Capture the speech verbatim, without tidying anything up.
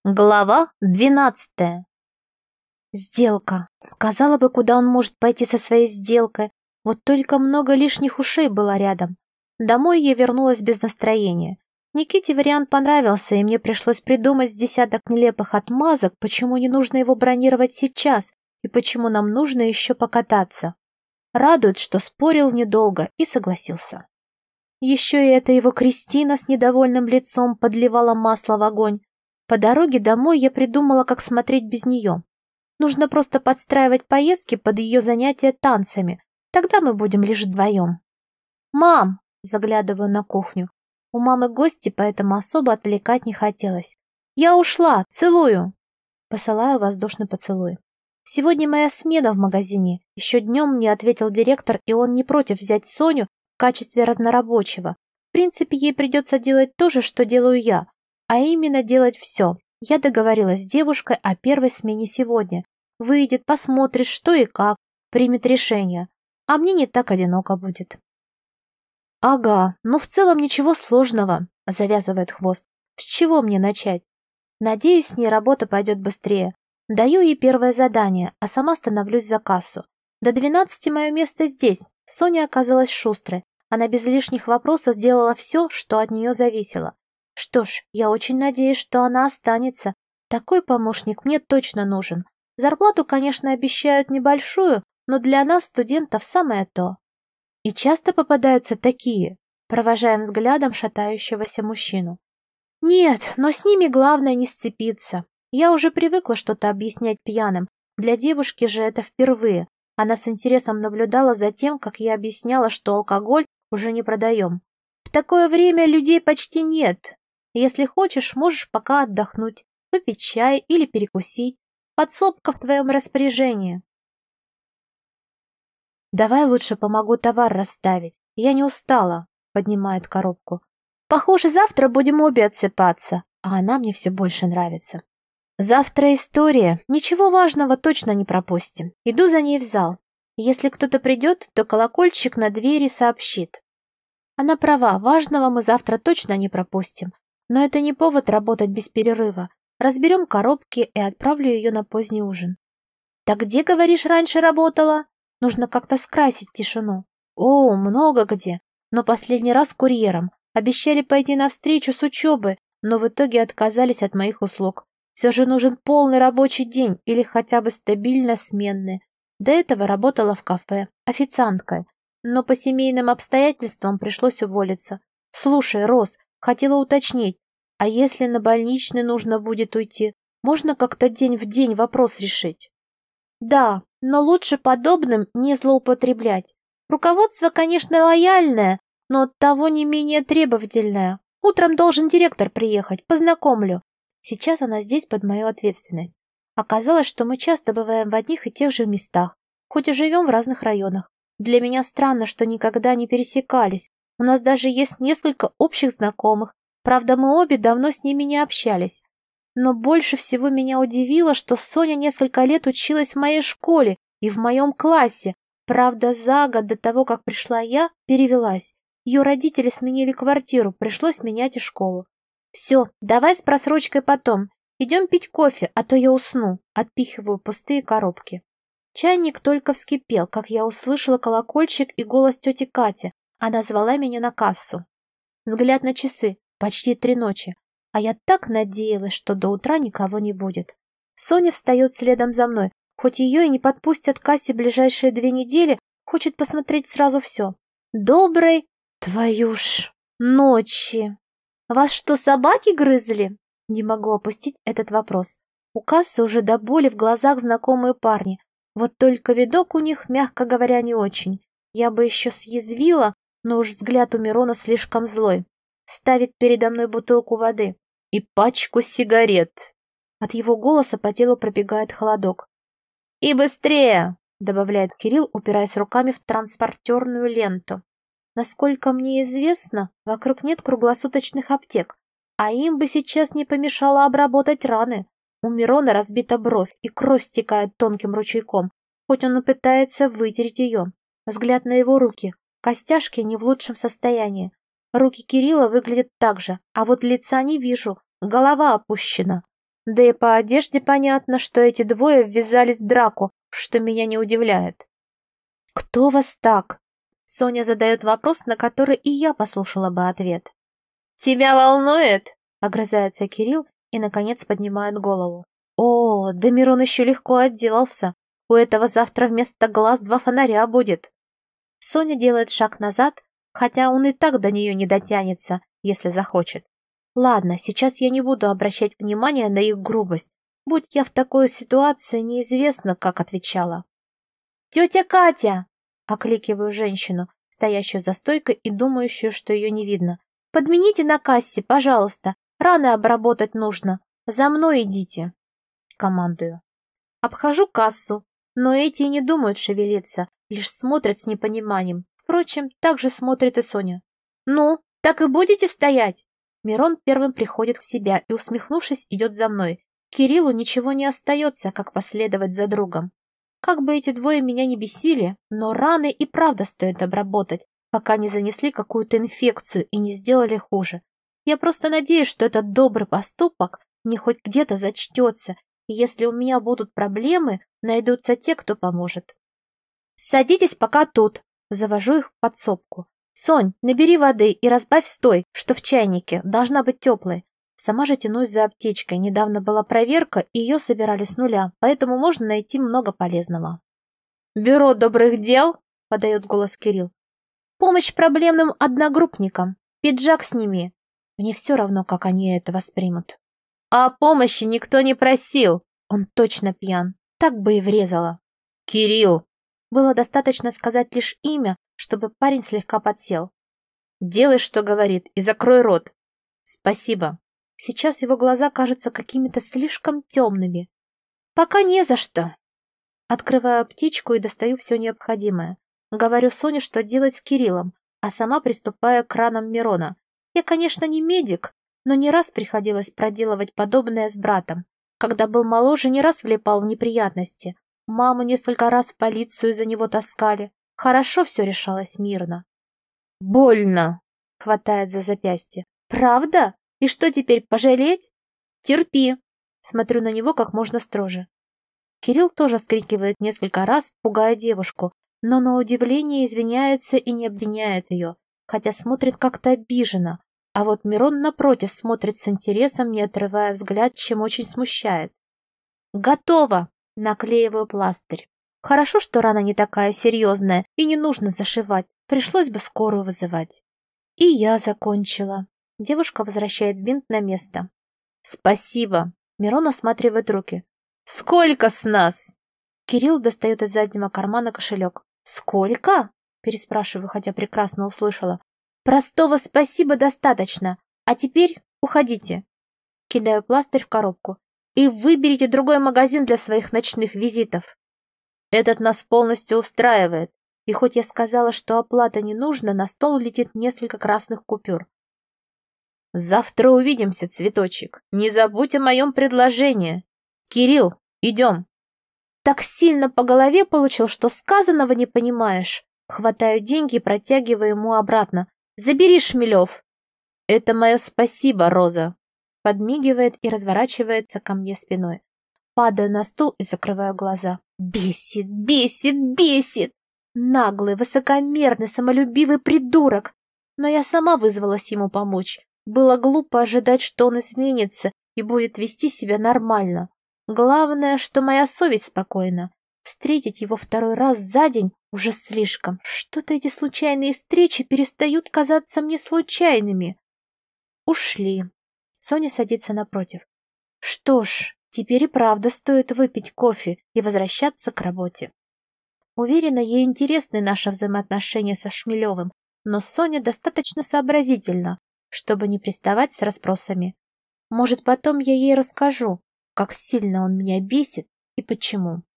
Глава двенадцатая. Сделка. Сказала бы, куда он может пойти со своей сделкой. Вот только много лишних ушей было рядом. Домой я вернулась без настроения. Никите вариант понравился, и мне пришлось придумать с десяток нелепых отмазок, почему не нужно его бронировать сейчас и почему нам нужно еще покататься. Радует, что спорил недолго и согласился. Еще и эта его Кристина с недовольным лицом подливала масло в огонь. По дороге домой я придумала, как смотреть без нее. Нужно просто подстраивать поездки под ее занятия танцами. Тогда мы будем лишь вдвоем. «Мам!» – заглядываю на кухню. У мамы гости, поэтому особо отвлекать не хотелось. «Я ушла! Целую!» Посылаю воздушный поцелуй. Сегодня моя смена в магазине. Еще днем мне ответил директор, и он не против взять Соню в качестве разнорабочего. В принципе, ей придется делать то же, что делаю я. А именно делать все. Я договорилась с девушкой о первой смене сегодня. Выйдет, посмотрит, что и как, примет решение. А мне не так одиноко будет. Ага, ну в целом ничего сложного, завязывает хвост. С чего мне начать? Надеюсь, с ней работа пойдет быстрее. Даю ей первое задание, а сама становлюсь за кассу. До двенадцати мое место здесь. Соня оказалась шустрой. Она без лишних вопросов сделала все, что от нее зависело. Что ж, я очень надеюсь, что она останется. Такой помощник мне точно нужен. Зарплату, конечно, обещают небольшую, но для нас, студентов, самое то. И часто попадаются такие, провожаем взглядом шатающегося мужчину. Нет, но с ними главное не сцепиться. Я уже привыкла что-то объяснять пьяным. Для девушки же это впервые. Она с интересом наблюдала за тем, как я объясняла, что алкоголь уже не продаем. В такое время людей почти нет. Если хочешь, можешь пока отдохнуть, выпить чай или перекусить. Подсобка в твоем распоряжении. Давай лучше помогу товар расставить. Я не устала, поднимает коробку. Похоже, завтра будем обе отсыпаться, а она мне все больше нравится. Завтра история. Ничего важного точно не пропустим. Иду за ней в зал. Если кто-то придет, то колокольчик на двери сообщит. Она права, важного мы завтра точно не пропустим. Но это не повод работать без перерыва. Разберем коробки и отправлю ее на поздний ужин. Так где, говоришь, раньше работала? Нужно как-то скрасить тишину. О, много где. Но последний раз курьером. Обещали пойти навстречу с учебы, но в итоге отказались от моих услуг. Все же нужен полный рабочий день или хотя бы стабильно сменный. До этого работала в кафе, официанткой. Но по семейным обстоятельствам пришлось уволиться. Слушай, Рос, хотела уточнить, а если на больничный нужно будет уйти, можно как-то день в день вопрос решить? Да, но лучше подобным не злоупотреблять. Руководство, конечно, лояльное, но оттого не менее требовательное. Утром должен директор приехать, познакомлю. Сейчас она здесь под мою ответственность. Оказалось, что мы часто бываем в одних и тех же местах, хоть и живем в разных районах. Для меня странно, что никогда не пересекались. У нас даже есть несколько общих знакомых. Правда, мы обе давно с ними не общались. Но больше всего меня удивило, что Соня несколько лет училась в моей школе и в моем классе. Правда, за год до того, как пришла я, перевелась. Ее родители сменили квартиру, пришлось менять и школу. Все, давай с просрочкой потом. Идем пить кофе, а то я усну. Отпихиваю пустые коробки. Чайник только вскипел, как я услышала колокольчик и голос тети Кати. Она звала меня на кассу. Взгляд на часы. Почти три ночи. А я так надеялась, что до утра никого не будет. Соня встает следом за мной. Хоть ее и не подпустят к кассе ближайшие две недели, хочет посмотреть сразу все. Доброй, твою ж, ночи. Вас что, собаки грызли? Не могу опустить этот вопрос. У кассы уже до боли в глазах знакомые парни. Вот только видок у них, мягко говоря, не очень. Я бы еще съязвила, но уж взгляд у Мирона слишком злой. Ставит передо мной бутылку воды и пачку сигарет. От его голоса по телу пробегает холодок. «И быстрее!» — добавляет Кирилл, упираясь руками в транспортерную ленту. Насколько мне известно, вокруг нет круглосуточных аптек, а им бы сейчас не помешало обработать раны. У Мирона разбита бровь, и кровь стекает тонким ручейком, хоть он и пытается вытереть ее. Взгляд на его руки. Костяшки не в лучшем состоянии. Руки Кирилла выглядят так же, а вот лица не вижу, голова опущена. Да и по одежде понятно, что эти двое ввязались в драку, что меня не удивляет. «Кто вас так?» Соня задает вопрос, на который и я послушала бы ответ. «Тебя волнует?» — огрызается Кирилл и, наконец, поднимает голову. «О, да Мирон еще легко отделался. У этого завтра вместо глаз два фонаря будет». Соня делает шаг назад, хотя он и так до нее не дотянется, если захочет. Ладно, сейчас я не буду обращать внимания на их грубость. Будь я в такой ситуации, неизвестно, как отвечала. «Тетя Катя!» — окликиваю женщину, стоящую за стойкой и думающую, что ее не видно. «Подмените на кассе, пожалуйста. Раны обработать нужно. За мной идите!» Командую. Обхожу кассу, но эти и не думают шевелиться, лишь смотрят с непониманием. Впрочем, так же смотрит и Соня. «Ну, так и будете стоять?» Мирон первым приходит в себя и, усмехнувшись, идет за мной. Кириллу ничего не остается, как последовать за другом. Как бы эти двое меня не бесили, но раны и правда стоит обработать, пока не занесли какую-то инфекцию и не сделали хуже. Я просто надеюсь, что этот добрый поступок мне хоть где-то зачтется, и если у меня будут проблемы, найдутся те, кто поможет. «Садитесь пока тут», — завожу их в подсобку. «Сонь, набери воды и разбавь с той, что в чайнике, должна быть теплой». Сама же тянусь за аптечкой, недавно была проверка, и ее собирали с нуля, поэтому можно найти много полезного. «Бюро добрых дел?» — подает голос Кирилл. «Помощь проблемным одногруппникам. Пиджак сними». Мне все равно, как они это воспримут. «А о помощи никто не просил». Он точно пьян. Так бы и врезала. «Кирилл!» Было достаточно сказать лишь имя, чтобы парень слегка подсел. «Делай, что говорит, и закрой рот». «Спасибо». Сейчас его глаза кажутся какими-то слишком темными. «Пока не за что». Открываю аптечку и достаю все необходимое. Говорю Соне, что делать с Кириллом, а сама приступаю к ранам Мирона. Я, конечно, не медик, но не раз приходилось проделывать подобное с братом. Когда был моложе, не раз влипал в неприятности. Маму несколько раз в полицию за него таскали. Хорошо все решалось мирно. «Больно!» — хватает за запястье. «Правда? И что теперь, пожалеть?» «Терпи!» — смотрю на него как можно строже. Кирилл тоже скрикивает несколько раз, пугая девушку, но на удивление извиняется и не обвиняет ее, хотя смотрит как-то обиженно, а вот Мирон, напротив, смотрит с интересом, не отрывая взгляд, чем очень смущает. «Готово!» — наклеиваю пластырь. Хорошо, что рана не такая серьезная и не нужно зашивать, пришлось бы скорую вызывать. И я закончила. Девушка возвращает бинт на место. «Спасибо!» — Мирон осматривает руки. «Сколько с нас?» Кирилл достает из заднего кармана кошелек. «Сколько?» — переспрашиваю, хотя прекрасно услышала. «Простого спасибо достаточно. А теперь уходите». Кидаю пластырь в коробку. «И выберите другой магазин для своих ночных визитов». Этот нас полностью устраивает. И хоть я сказала, что оплата не нужна, на стол летит несколько красных купюр. «Завтра увидимся, цветочек. Не забудь о моем предложении. Кирилл, идем». Так сильно по голове получил, что сказанного не понимаешь. Хватаю деньги и протягиваю ему обратно. «Забери, Шмелев». «Это мое спасибо, Роза». Подмигивает и разворачивается ко мне спиной. Падаю на стул и закрываю глаза. Бесит, бесит, бесит. Наглый, высокомерный, самолюбивый придурок. Но я сама вызвалась ему помочь. Было глупо ожидать, что он изменится и будет вести себя нормально. Главное, что моя совесть спокойна. Встретить его второй раз за день уже слишком. Что-то эти случайные встречи перестают казаться мне случайными. Ушли. Соня садится напротив. Что ж, теперь и правда стоит выпить кофе и возвращаться к работе. Уверена, ей интересны наши взаимоотношения со Шмелевым, но Соня достаточно сообразительна, чтобы не приставать с расспросами. Может, потом я ей расскажу, как сильно он меня бесит и почему.